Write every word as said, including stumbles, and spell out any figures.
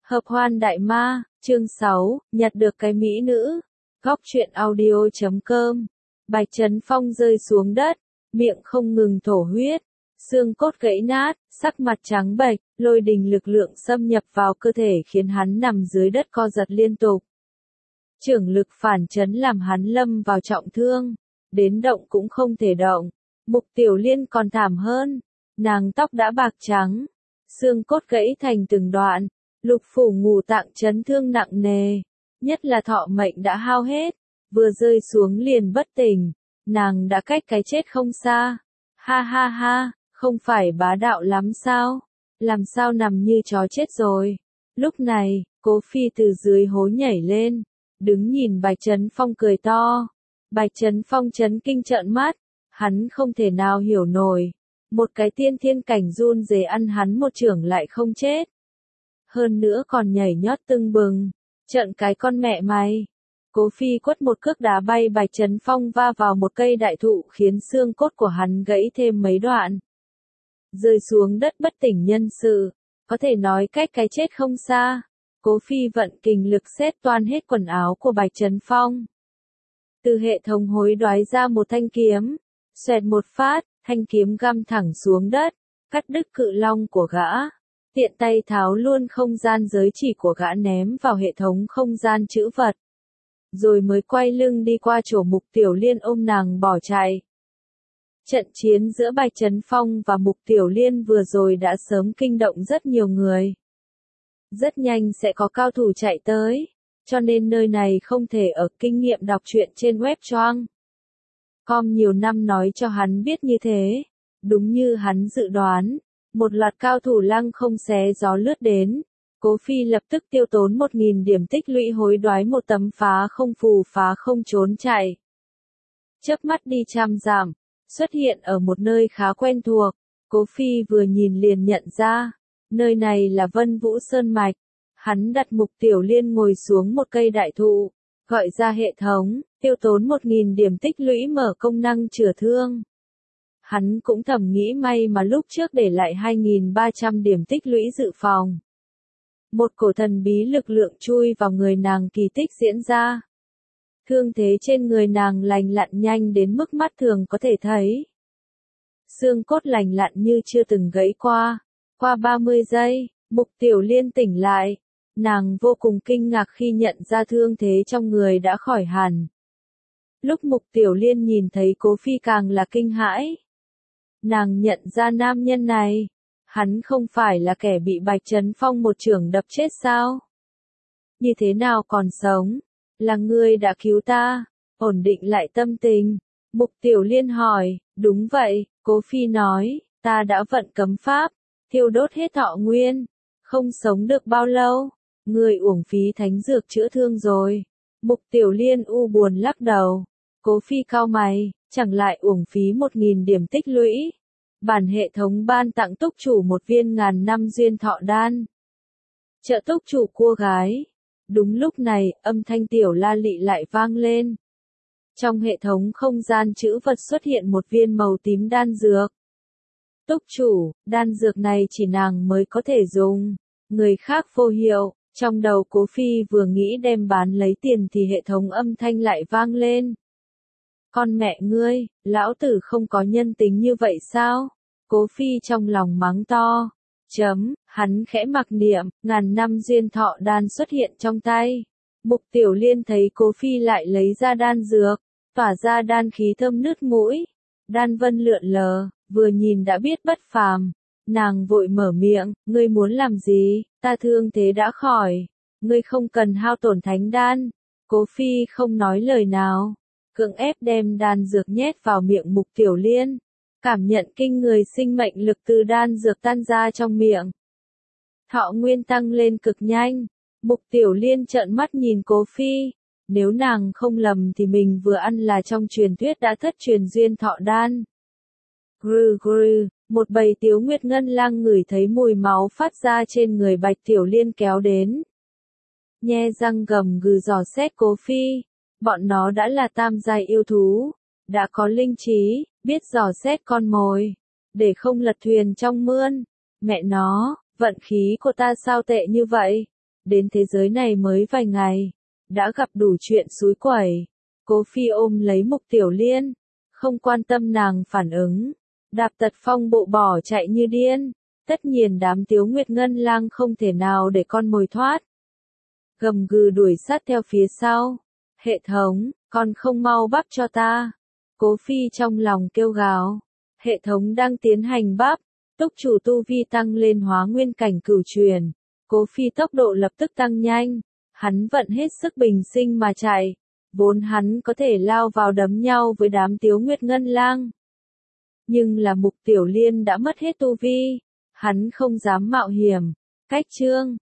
Hợp hoan đại ma, chương sáu, nhặt được cái mỹ nữ. Góc truyện audio chấm com. Bạch Trấn Phong rơi xuống đất, miệng không ngừng thổ huyết, xương cốt gãy nát, sắc mặt trắng bệch, lôi đình lực lượng xâm nhập vào cơ thể khiến hắn nằm dưới đất co giật liên tục. Trưởng lực phản chấn làm hắn lâm vào trọng thương, đến động cũng không thể động. Mục Tiểu Liên còn thảm hơn, nàng tóc đã bạc trắng, xương cốt gãy thành từng đoạn, lục phủ ngũ tạng chấn thương nặng nề, nhất là thọ mệnh đã hao hết, vừa rơi xuống liền bất tỉnh, nàng đã cách cái chết không xa. Ha ha ha, không phải bá đạo lắm sao? Làm sao nằm như chó chết rồi? Lúc này, Cố Phi từ dưới hố nhảy lên, đứng nhìn Bạch Trấn Phong cười to. Bạch Trấn Phong chấn kinh trợn mắt, hắn không thể nào hiểu nổi, một cái tiên thiên cảnh run rế ăn hắn một chưởng lại không chết. Hơn nữa còn nhảy nhót tưng bừng, trợn cái con mẹ mày. Cố Phi quất một cước đá bay Bạch Trấn Phong va vào một cây đại thụ khiến xương cốt của hắn gãy thêm mấy đoạn. Rơi xuống đất bất tỉnh nhân sự, có thể nói cách cái chết không xa. Cố Phi vận kình lực xếp toan hết quần áo của Bạch Trấn Phong. Từ hệ thống hối đoái ra một thanh kiếm, xoẹt một phát, thanh kiếm găm thẳng xuống đất, cắt đứt cự long của gã. Tiện tay tháo luôn không gian giới chỉ của gã ném vào hệ thống không gian trữ vật. Rồi mới quay lưng đi qua chỗ Mục Tiểu Liên ôm nàng bỏ chạy. Trận chiến giữa Bạch Trấn Phong và Mục Tiểu Liên vừa rồi đã sớm kinh động rất nhiều người. Rất nhanh sẽ có cao thủ chạy tới, cho nên nơi này không thể ở. Kinh nghiệm đọc truyện trên web choang com nhiều năm nói cho hắn biết như thế. Đúng như hắn dự đoán, một loạt cao thủ lăng không xé gió lướt đến. Cố Phi lập tức tiêu tốn một nghìn điểm tích lũy hối đoái một tấm phá không phù phá không trốn chạy. Chớp mắt đi trăm dặm, xuất hiện ở một nơi khá quen thuộc. Cố Phi vừa nhìn liền nhận ra, nơi này là Vân Vũ Sơn Mạch. Hắn đặt Mục Tiểu Liên ngồi xuống một cây đại thụ, gọi ra hệ thống, tiêu tốn một nghìn điểm tích lũy mở công năng chữa thương. Hắn cũng thầm nghĩ may mà lúc trước để lại hai nghìn ba trăm điểm tích lũy dự phòng. Một cổ thần bí lực lượng chui vào người nàng, kỳ tích diễn ra. Thương thế trên người nàng lành lặn nhanh đến mức mắt thường có thể thấy. Xương cốt lành lặn như chưa từng gãy qua. Qua ba mươi giây, Mục Tiểu Liên tỉnh lại. Nàng vô cùng kinh ngạc khi nhận ra thương thế trong người đã khỏi hẳn. Lúc Mục Tiểu Liên nhìn thấy Cố Phi càng là kinh hãi. Nàng nhận ra nam nhân này. Hắn không phải là kẻ bị Bạch Trấn Phong một chưởng đập chết sao? Như thế nào còn sống? Là ngươi đã cứu ta, ổn định lại tâm tình. Mục Tiểu Liên hỏi, đúng vậy, Cố Phi nói, ta đã vận cấm pháp, thiêu đốt hết thọ nguyên, không sống được bao lâu, ngươi uổng phí thánh dược chữa thương rồi. Mục Tiểu Liên u buồn lắc đầu. Cố Phi cau mày, chẳng lại uổng phí một nghìn điểm tích lũy. Bản hệ thống ban tặng túc chủ một viên ngàn năm duyên thọ đan. Trợ túc chủ cua gái. Đúng lúc này, âm thanh Tiểu La Lị lại vang lên. Trong hệ thống không gian trữ vật xuất hiện một viên màu tím đan dược. Túc chủ, đan dược này chỉ nàng mới có thể dùng, người khác vô hiệu. Trong đầu Cố Phi vừa nghĩ đem bán lấy tiền thì hệ thống âm thanh lại vang lên. Con mẹ ngươi, lão tử không có nhân tính như vậy sao? Cố Phi trong lòng mắng to. Chấm, hắn khẽ mặc niệm, ngàn năm duyên thọ đan xuất hiện trong tay. Mục Tiểu Liên thấy Cố Phi lại lấy ra đan dược, tỏa ra đan khí thơm nứt mũi. Đan vân lượn lờ, vừa nhìn đã biết bất phàm. Nàng vội mở miệng, ngươi muốn làm gì, ta thương thế đã khỏi. Ngươi không cần hao tổn thánh đan. Cố Phi không nói lời nào, cưỡng ép đem đan dược nhét vào miệng Mục Tiểu Liên. Cảm nhận kinh người sinh mệnh lực từ đan dược tan ra trong miệng. Thọ nguyên tăng lên cực nhanh. Mục Tiểu Liên trợn mắt nhìn Cố Phi. Nếu nàng không lầm thì mình vừa ăn là trong truyền thuyết đã thất truyền duyên thọ đan. Grư grư, một bầy Tiếu Nguyệt Ngân Lang ngửi thấy mùi máu phát ra trên người Bạch Tiểu Liên kéo đến. Nhe răng gầm gừ dò xét Cố Phi. Bọn nó đã là tam giai yêu thú, đã có linh trí, biết dò xét con mồi, để không lật thuyền trong mương. Mẹ nó, vận khí của ta sao tệ như vậy? đến thế giới này mới vài ngày, đã gặp đủ chuyện xúi quẩy. Cố Phi ôm lấy Mục Tiểu Liên, không quan tâm nàng phản ứng, đạp tật phong bộ bỏ chạy như điên. Tất nhiên đám Tiếu Nguyệt Ngân Lang không thể nào để con mồi thoát. Gầm gừ đuổi sát theo phía sau. Hệ thống, con không mau bắp cho ta. Cố Phi trong lòng kêu gào. Hệ thống đang tiến hành bắp. Túc chủ tu vi tăng lên hóa nguyên cảnh cửu truyền. Cố Phi tốc độ lập tức tăng nhanh. Hắn vận hết sức bình sinh mà chạy. Vốn hắn có thể lao vào đấm nhau với đám Tiếu Nguyệt Ngân Lang. Nhưng là Mục Tiểu Liên đã mất hết tu vi. Hắn không dám mạo hiểm. Cách chương.